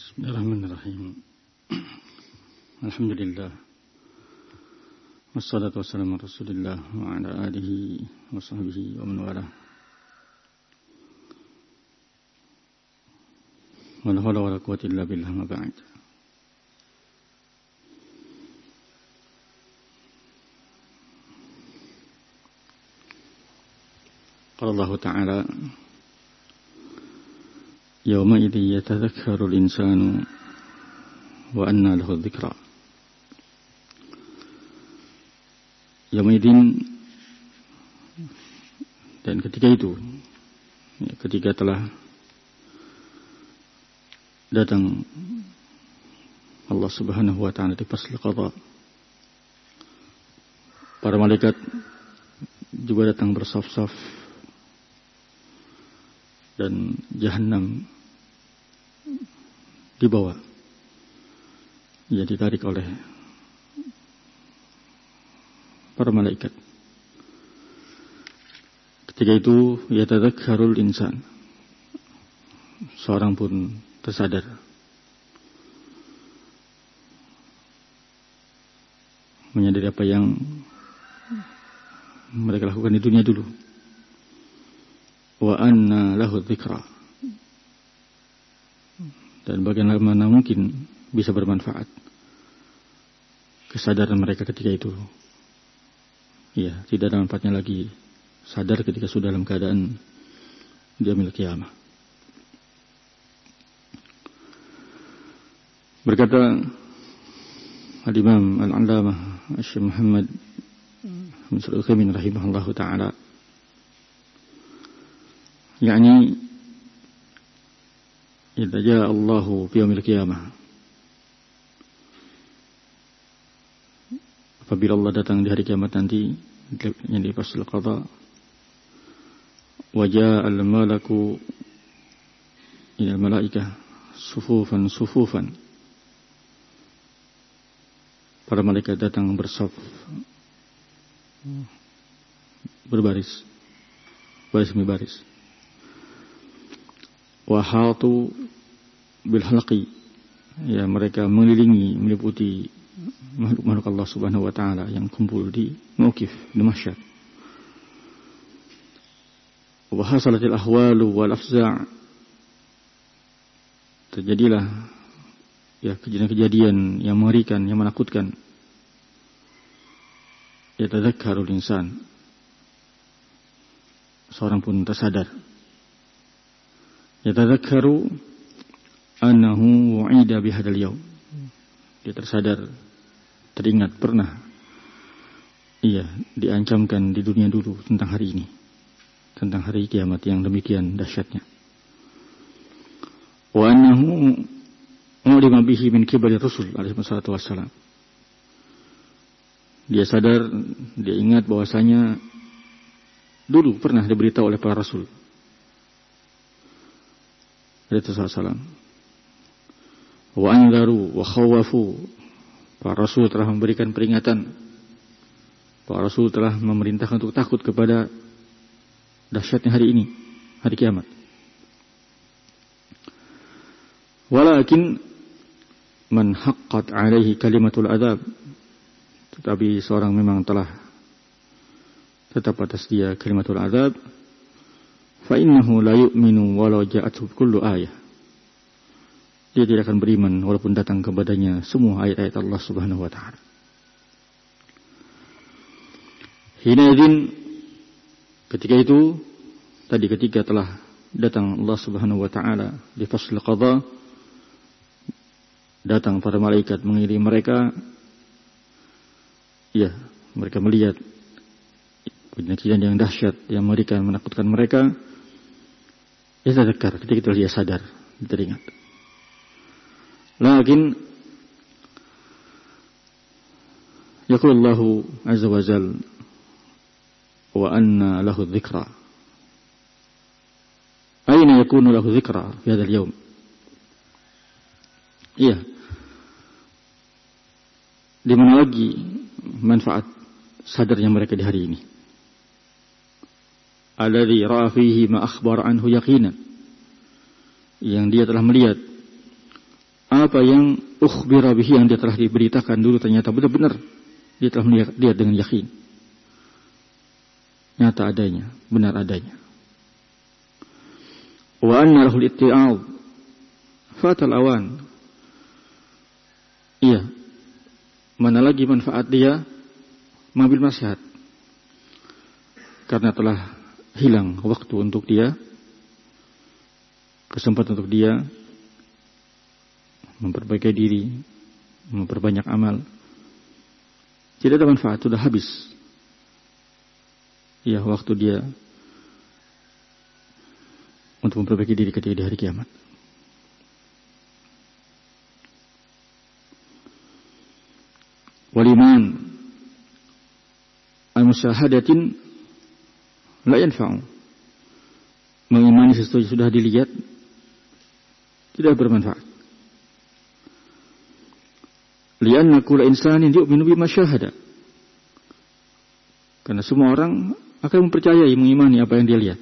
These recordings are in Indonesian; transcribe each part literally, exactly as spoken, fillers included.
Bismillahirrahmanirrahim. Alhamdulillah. Wassalatu wassalamu ala Rasulillah wa ala alihi wa sahbihi wa man walah. Wa la hawla wa la quwwata illa billah ma ba'd. Qala Allah Ta'ala Yawma idhi yatadhakkaru al-insanu wa anna lahu dhikra. Yawma idhin, dan ketika itu, ya, ketika telah datang Allah Subhanahu wa Ta'ala di fasl qadha, para malaikat juga datang bersaf-saf, dan Jahannam dibawa, ia ditarik oleh para malaikat. Ketika itu yatadzakkarul insan, seorang pun tersadar menyadari apa yang mereka lakukan di dunia dulu. Wa anna lahu dzikra, dan bagaimana mungkin bisa bermanfaat kesadaran mereka ketika itu. Ya, tidak ada manfaatnya lagi sadar ketika sudah dalam keadaan di yaumil qiyamah. Berkata Al-Imam Al-Allamah Syekh Muhammad bin Shalih Al-Utsaimin rahimahullahu taala, yakni idza jaa Allahu fi yaumil qiyamah, apabila Allah datang di hari kiamat nanti, yang di fasl qadha, wa jaa al-malaku ila al-malaikah sufufan sufufan, para malaikat datang bersaf, berbaris, baris demi baris. Wahatu bil halqi, ya, mereka mengelilingi, meliputi makhluk-makhluk Allah Subhanahu wa Ta'ala yang kumpul di mauqif, di mahsyar. Wa hasalatil ahwalu wal afza', terjadilah, ya, kejadian-kejadian yang mengerikan, yang menakutkan. Yatadzakkarul insan, seorang pun tersadar. Yatadzakkaru annahu wu'ida bihadzal yaum, dia tersadar, teringat pernah ia diancamkan di dunia dulu tentang hari ini, tentang hari kiamat yang demikian dahsyatnya. Wa annahu ulima bihi min kibari rasul alaihi wassalatu wassalam, dia sadar, dia ingat bahwasanya dulu pernah diberitahu oleh para rasul Rasulullah sallallahu alaihi wasallam. Wa anzaru wa khawafu, para rasul telah memberikan peringatan, para rasul telah memerintahkan untuk takut kepada dahsyatnya hari ini, hari kiamat. Walakin man haqqat alaihi kalimatul adzab, tetapi seorang memang telah tetap atas dia kalimatul adzab, fa innahu la yu'minu walau ja'athu kullu ayah, dia tidak akan beriman walaupun datang kepadanya semua ayat-ayat Allah Subhanahu wa Ta'ala. Hinadzin, ketika itu tadi, ketika telah datang Allah Subhanahu wa Ta'ala di fasl qadha, datang para malaikat mengiringi mereka, ya, mereka melihat kejadian yang dahsyat, yang mengerikan, menakutkan mereka. Dia tadzakar, ketika itu dia sadar, teringat. Lakin yaqul Allahu azza wa jalla wa anna lahu dzikra. Aina yakunu lahu dzikra fi hadzal yaum? Iya, di mana lagi manfaat sadarnya mereka di hari ini? Alladzi ra'a fihi ma akhbar anhu yaqinan, yang dia telah melihat apa yang ukhbira bihi, yang dia telah diberitakan dulu ternyata benar-benar dia telah melihat, lihat dengan yakin, nyata adanya, benar adanya. Wa anna lahul itti'ab fatal awan. Iya, mana lagi manfaat dia mengambil nasihat, karena telah hilang waktu untuk dia, kesempatan untuk dia memperbaiki diri, memperbanyak amal. Tidak ada manfaat, sudah habis. Ya, waktu dia untuk memperbaiki diri ketika di hari kiamat. Waliman al-musyahadatin la yanfa'u. Mengimani sesuatu yang sudah dilihat tidak bermanfaat. Lianna kulla insanin yu'minu bima syahada. Karena semua orang akan mempercayai, mengimani apa yang dia lihat.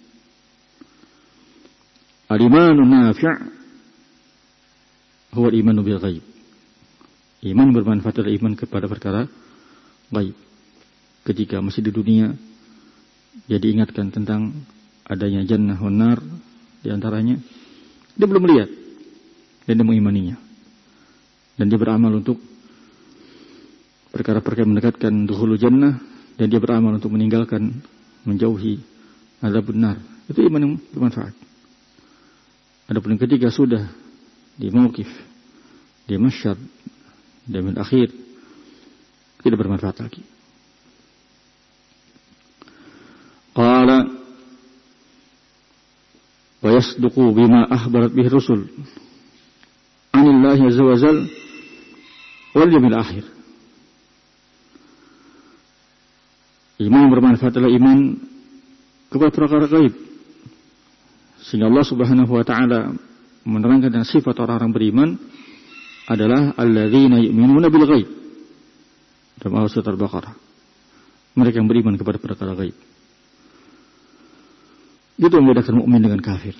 Al-imanun nafi' huwa al-imanu bil ghaib. Iman bermanfaat adalah iman kepada perkara gaib. Ketika masih di dunia, dia diingatkan tentang adanya jannah wan nar di antaranya, dia belum melihat dan dia mengimaninya. Dan dia beramal untuk perkara-perkara mendekatkan dukhulul jannah, dan dia beramal untuk meninggalkan, menjauhi azabun nar. Itu iman yang bermanfaat. Adapun yang ketiga sudah di mauqif, di mahsyar, di yaumil akhir, tidak bermanfaat lagi. Qala wa yasduqu bima akhbarat bihi rusul anillahi azza wa jalla wal yaumil akhir. Iman bermanfaat adalah iman kepada perkara gaib, sehingga Allah Subhanahu wa taala menerangkan dengan sifat orang-orang beriman adalah alladzina yu'minuna bil ghaib. Dalam surat Al-Baqarah, mereka yang beriman kepada perkara gaib. Itu yang membedakan mukmin dengan kafir.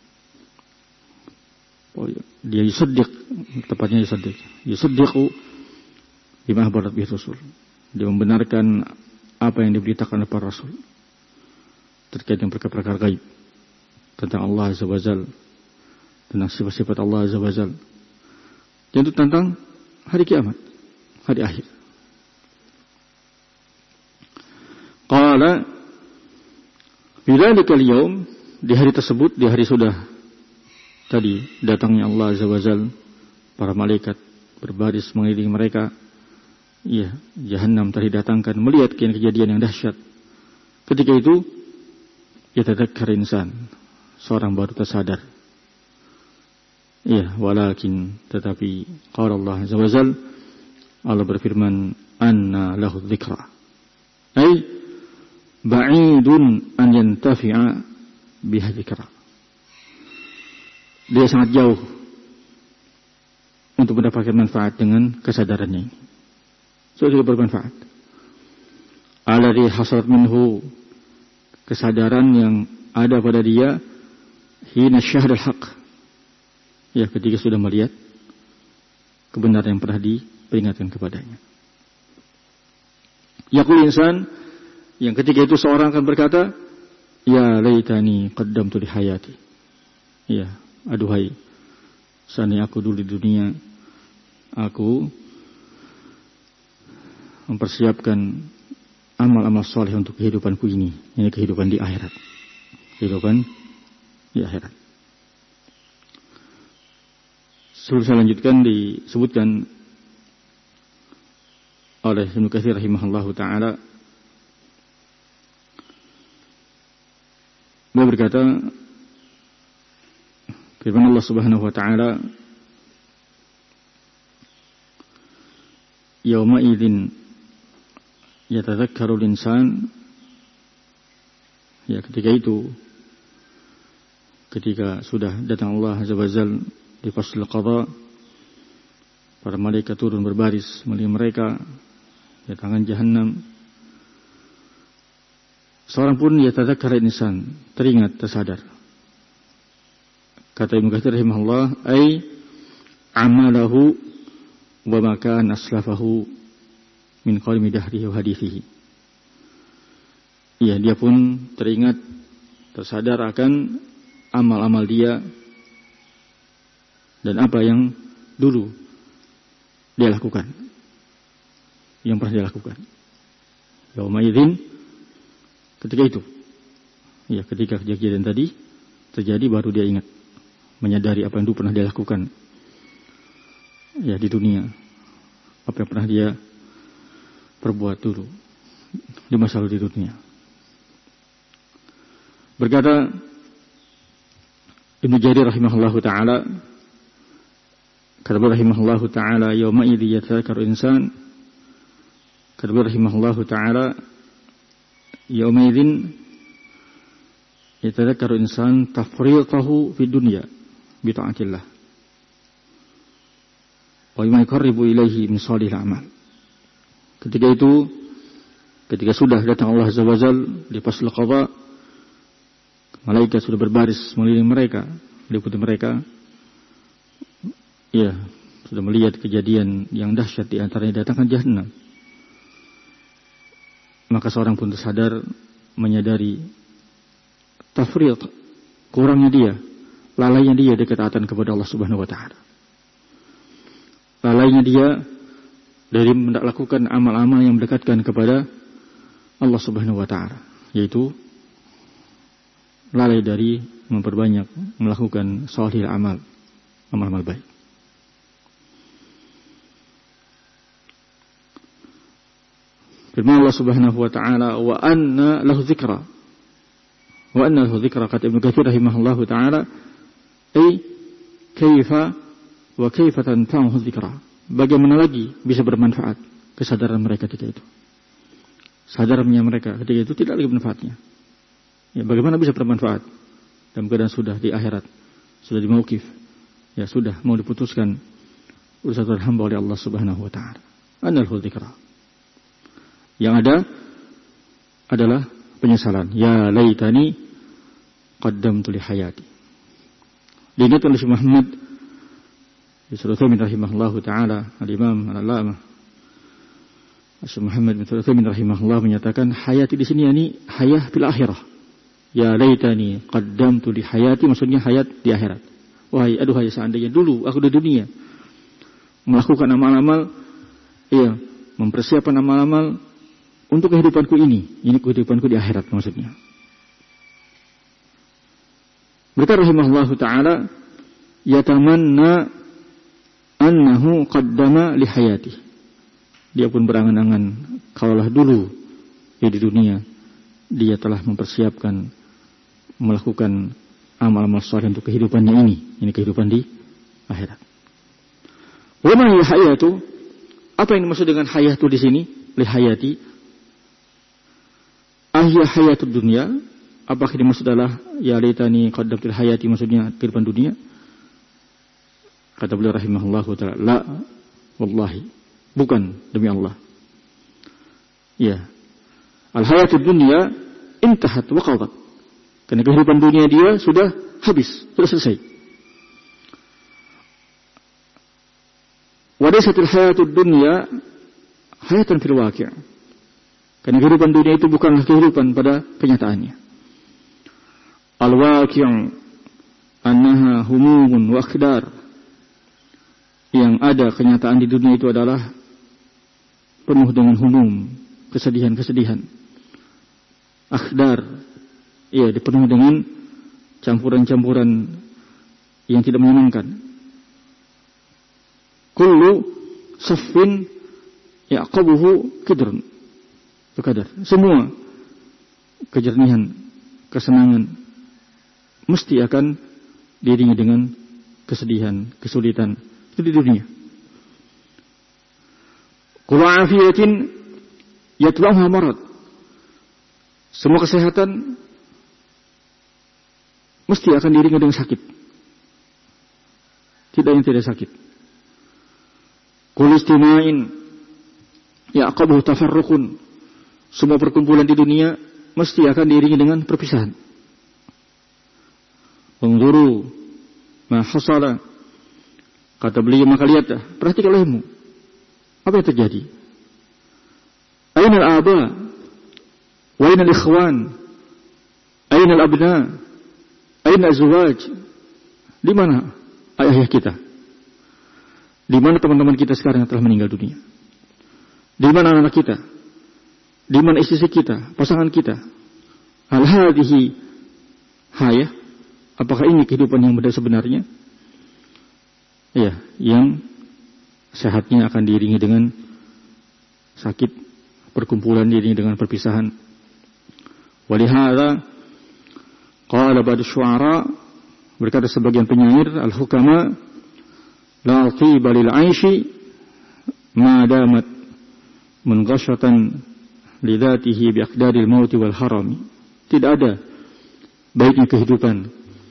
Oh, dia yusaddiq, tepatnya yusaddiq. Yusaddiqu bima akhbarat bihi rasul. Dia membenarkan apa yang diberitakan oleh para rasul terkait dengan perkara-perkara gaib tentang Allah Azza wa Jalla, tentang sifat-sifat Allah Azza wa Jalla, dan itu tentang hari kiamat, hari akhir. Qala bidzalika al-yaum, di hari tersebut, di hari sudah tadi datangnya Allah Azza wa Jalla, para malaikat berbaris mengelilingi mereka. Iya, Jahannam telah didatangkan, melihat kejadian yang dahsyat. Ketika itu, yatadzakkar insan, seorang baru tersadar. Iya, walakin, tetapi qala Allah Azza wa Jalla, Allah berfirman, anna lahu dzikra. Ai ba'idun an yantafi'a biha dzikra. Dia sangat jauh untuk mendapatkan manfaat dengan kesadarannya ini. So, tidak bermanfaat. Alladhi hasarat minhu, kesadaran yang ada pada dia hina syahadal haq, ya, ketika sudah melihat kebenaran yang pernah diperingatkan kepadanya. Yaqul insan, yang ketika itu seorang akan berkata, ya laitani qaddamtu li hayati. Ya, aduhai, seandainya aku dulu di dunia, aku mempersiapkan amal-amal soleh untuk kehidupanku ini, ini kehidupan di akhirat, kehidupan di akhirat. Sebelum saya lanjutkan, disebutkan oleh Ibnu Katsir rahimahullahu taala, beliau berkata, firman Allah Subhanahu wa taala, yauma idzin yatadzakkarul insan, ya, ketika itu, ketika sudah datang Allah Azza wa Jalla di faslul qadha, para malaikat turun berbaris melihat mereka, datangan Jahannam. Seorang pun yatadzakkar insan, teringat, tersadar. Kata Ibnu Katsir rahimahullah, ai amalahu wa ma kana aslafahu min qalmi dahrihi wa hadithihi. Ya, dia pun teringat, tersadar akan amal-amal dia dan apa yang dulu dia lakukan, yang pernah dia lakukan. Yauma idzin, ketika itu, ya ketika kejadian tadi terjadi baru dia ingat, menyadari apa yang dulu pernah dia lakukan, ya di dunia, apa yang pernah dia perbuat dulu di masa lalu di dunia. Berkata Ibnu Jarir rahimahullahu taala, kata beliau rahimahullahu taala, yauma idzi yatadzakkaru insan, kata beliau rahimahullahu taala, yauma idzin yatadzakkaru insan tafriqahu fid dunya bi ta'atillah wa ma yuqarribu ilaihi min shalihil a'mal. Ketika itu, ketika sudah datang Allah Azza wa Jalla di fasl qada, malaikat sudah berbaris mengelilingi mereka, meliputi mereka. Ya, sudah melihat kejadian yang dahsyat, di antaranya datangkan jahanam. Maka seorang pun tersadar, menyadari tafriq, kurangnya dia, lalainya dia di ketaatan kepada Allah Subhanahu wa taala. Lalainya dia dari melakukan amal-amal yang mendekatkan kepada Allah Subhanahu wa taala, yaitu lalai dari memperbanyak melakukan shalihil amal, amal-amal baik. Firman Allah Subhanahu wa taala, wa anna lahu dzikra. Wa anna lahu dzikra, kata Ibnu Katsir rahimahullahu taala, ai kaifa wa kaifa tanfa'uhu dzikra. Bagaimana lagi bisa bermanfaat kesadaran mereka ketika itu? Sadarannya mereka ketika itu tidak lagi bermanfaatnya. Ya, bagaimana bisa bermanfaat dalam keadaan sudah di akhirat, sudah di mauqif, ya sudah mau diputuskan urusan hamba oleh Allah Subhanahu wa taala. Analhu dzikra. Yang ada adalah penyesalan. Ya laitani qaddamtu li hayati. Diingatkan oleh Syekh Muhammad bin Sulaiman rahimahullahu taala, al-Imam al-Allamah Syekh Muhammad bin Sulaiman rahimahullah menyatakan, hayati di sini yakni hayah fil akhirah. Ya laitani qaddamtu li hayati, maksudnya hayat di akhirat. Wahai aduhai seandainya dulu aku di dunia melakukan amal-amal, iya, mempersiapkan amal-amal untuk kehidupanku ini, ini kehidupanku di akhirat maksudnya. Berkata rahimahullahu taala, yatamanna annahu qaddama li hayati. Dia pun berangan-angan kalaulah dulu ya di dunia dia telah mempersiapkan melakukan amal-amal saleh untuk kehidupannya ini, ini kehidupan di akhirat. Wa ma hiya hayatu? Apa yang dimaksud dengan hayatu di sini? Li hayati. Ahya hayatud dunya? Apakah dimaksud adalah ya laitani qaddamtu hayati, maksudnya kehidupan dunia? Kata beliau rahimahullahu taala, la wallahi, bukan, demi Allah. Ya. Al hayatud dunya intahat wa qadat. Karena kehidupan dunia dia sudah habis, sudah selesai. Wa laysatil hayatud dunya hayatan fil waqi'. Karena kehidupan dunia itu bukanlah kehidupan pada kenyataannya. Al-waqi' annaha humumun wa akhdar. Yang ada kenyataan di dunia itu adalah penuh dengan humum, kesedihan-kesedihan. Akhdar, iya, dipenuhi dengan campuran-campuran yang tidak menyenangkan. Kullu saffin ya'qabuhu kidrun. Berkadar. Semua kejernihan, kesenangan mesti akan diiringi dengan kesedihan, kesulitan. Itu di dunia. Kullu afiyatin yatba'uha marad. Semua kesehatan mesti akan diiringi dengan sakit. Tidak yang tidak sakit. Kullu istima'in ya'qabuhu tafarruqun. Semua perkumpulan di dunia mesti akan diiringi dengan perpisahan. Unzuru ma hasala Kata beliau, maka lihatlah, perhatikan olehmu, apa yang terjadi? Aina al-aba, wa aina al-ikhwan, aina al-abna, aina az-zuwaj? Di mana ayah kita? Di mana teman-teman kita sekarang yang telah meninggal dunia? Di mana anak-anak kita? Di mana istri kita, pasangan kita? Hal hadhihi hayah, apakah ini kehidupan yang benar sebenarnya? Ya, yang sehatnya akan diiringi dengan sakit, perkumpulan diiringi dengan perpisahan. Walihada qala ba'd syu'ara, berkata sebagian penyair, al-hukama la tiba lil 'aishi ma damat munghashatan li dhatihi bi aqdaril maut wal harami. Tidak ada baiknya kehidupan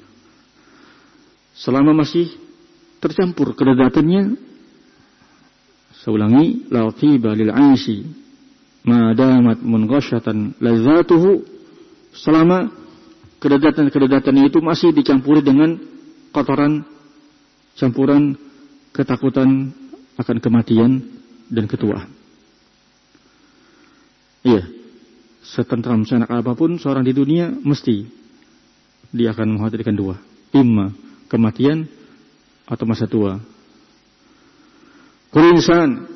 selama masih tercampur keladatannya. Saya ulangi, la tiba lil 'aishi ma damat munghashatan ladzatuhu, selama kedadatan-kedadatannya itu masih dicampuri dengan kotoran, campuran ketakutan akan kematian dan ketuaan. Iya, setentram senak apapun seorang di dunia, mesti dia akan mengkhawatirkan dua, imma kematian atau masa tua. Kullu insan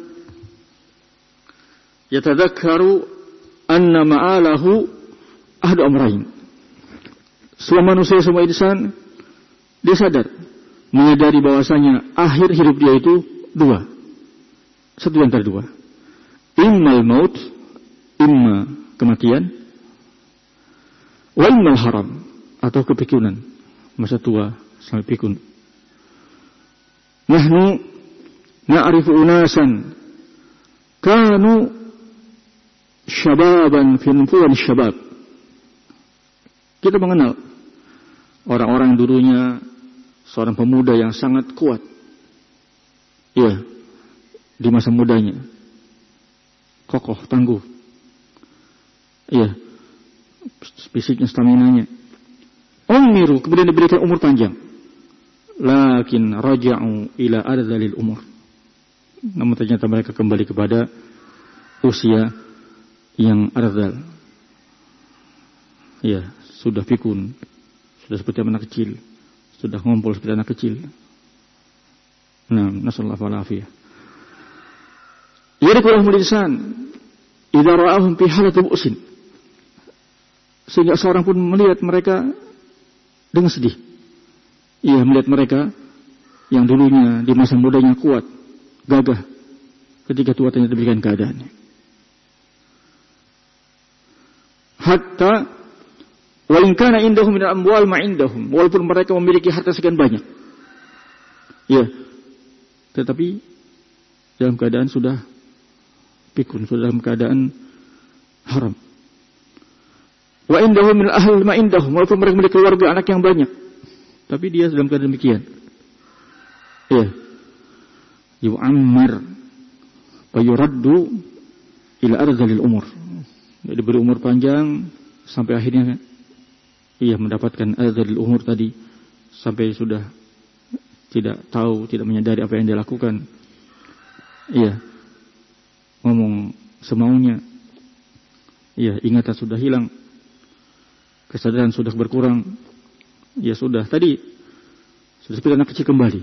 yatadhakkaru anna ma'alahu ahadu amrayn. Semua manusia, semua insan, dia sadar, menyadari bahwasanya akhir hidup dia itu dua. Satu antara dua. Immal maut, imma kematian, wa immal haram, atau kepikunan, masa tua sampai pikun. Nahnu na'rifu unasan kanu syababan fi nufuwan syabab. Kita mengenal orang-orang dulunya seorang pemuda yang sangat kuat. Iya, di masa mudanya. Kokoh, tangguh. Iya, fisiknya, staminanya. Umiru, kemudian diberikan umur panjang. Lakin raja'u ila adzalil umur. Namun ternyata mereka kembali kepada usia yang adzal. Ya, sudah pikun, sudah seperti anak kecil, sudah ngompol seperti anak kecil. Nah, nasallahu alaihi. Yadkulul insan idza ra'ahum fi halati mu'sin. Sehingga seorang pun melihat mereka dengan sedih. Ia melihat mereka yang dulunya di masa mudanya kuat, gagah, ketika tua ternyata diberikan keadaannya. Hatta wa in kana indahum min al-amwal ma indahum, walaupun mereka memiliki harta sekian banyak. Ya. Tetapi dalam keadaan sudah pikun, sudah dalam keadaan haram. Wa indahum min al-ahl ma indahum, walaupun mereka memiliki keluarga, anak yang banyak, tapi dia dalam keadaan demikian. Ya. Yu'ammar wa yuraddu ila adzalil umur. Dia diberi umur panjang sampai akhirnya ia mendapatkan adzalil umur tadi, sampai sudah tidak tahu, tidak menyadari apa yang dia lakukan. Iya. Ngomong semaunya. Iya, ingatan sudah hilang. Kesadaran sudah berkurang. Ya sudah, tadi sudah seperti anak kecil kembali.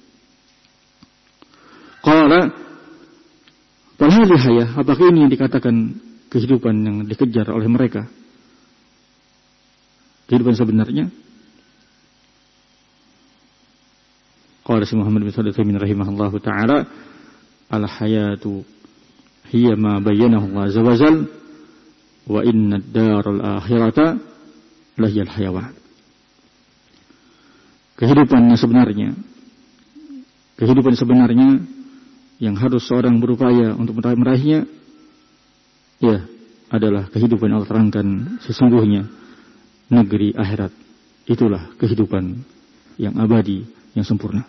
Qala falhadhi hayah, apakah ini yang dikatakan kehidupan yang dikejar oleh mereka? Kehidupan sebenarnya? Qala Syekh Muhammad bin Shalih Al-Utsaimin rahimahullahu taala, al-hayatu hiya ma bayyanahu Allah azza wa jalla wa inna ad-daral akhirata lahiyal hayawan. Kehidupan yang sebenarnya, kehidupan sebenarnya yang harus seorang berupaya untuk meraihnya, ya, adalah kehidupan yang Allah terangkan sesungguhnya negeri akhirat. Itulah kehidupan yang abadi, yang sempurna.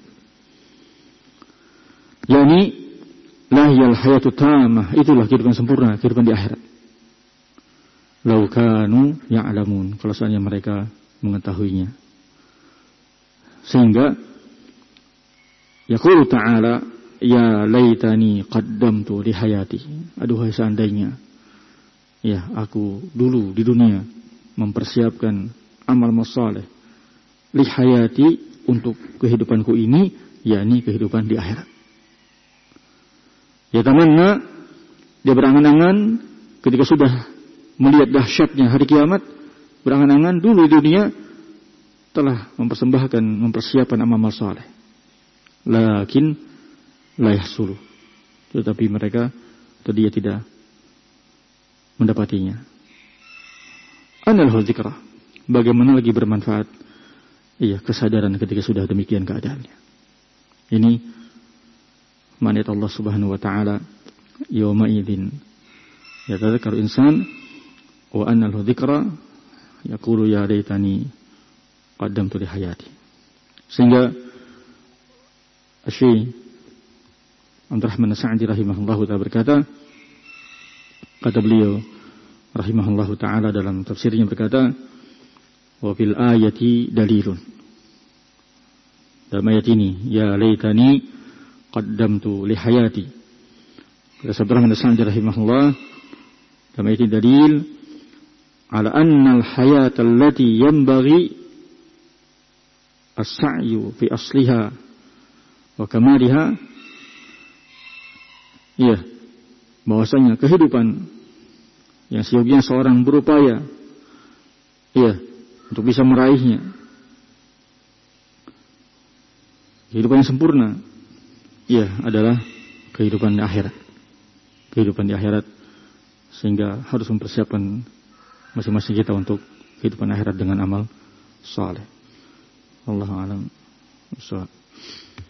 Yani lahiyal hayatu tamah, itulah kehidupan sempurna, kehidupan di akhirat. Lau kanu ya'lamun, kalau seandainya mereka mengetahuinya. Sehingga Yaqulu ta'ala, ya laitani qaddamtu li hayati. Aduhai seandainya ya aku dulu di dunia mempersiapkan amal saleh li hayati, untuk kehidupanku ini, yakni kehidupan di akhirat. Ya tamanna, dia berangan-angan ketika sudah melihat dahsyatnya hari kiamat, berangan-angan dulu di dunia telah mempersembahkan, mempersiapkan amal saleh. Lakin la yahsulu, tetapi mereka atau dia tidak mendapatinya. Anal dzikra, bagaimana lagi bermanfaat iya kesadaran ketika sudah demikian keadaannya. Ini manat Allah Subhanahu wa taala, yauma idzin yatadzakkaru insan wa anal dzikra yaqulu ya laitani qaddamtu li hayati. Sehingga Syekh Abdurrahman As-Sa'di rahimahullahu ta'ala berkata, kata beliau rahimahullahu ta'ala dalam tafsirnya berkata, wa fil ayati dalilun, dalam ayat ini, ya laitani qaddamtu li hayati, kata Abdurrahman As-Sa'di rahimahullah, dalam ayat ini dalil ala anna al-hayata allati yanbaghi as-sa'yu fi asliha wa kamaliha, iya, bahwasanya kehidupan yang seyogianya seorang berupaya, iya, untuk bisa meraihnya, kehidupan yang sempurna, iya, adalah kehidupan di akhirat, kehidupan di akhirat, sehingga harus mempersiapkan masing-masing kita untuk kehidupan akhirat dengan amal saleh. Wallahu a'lam bishawab.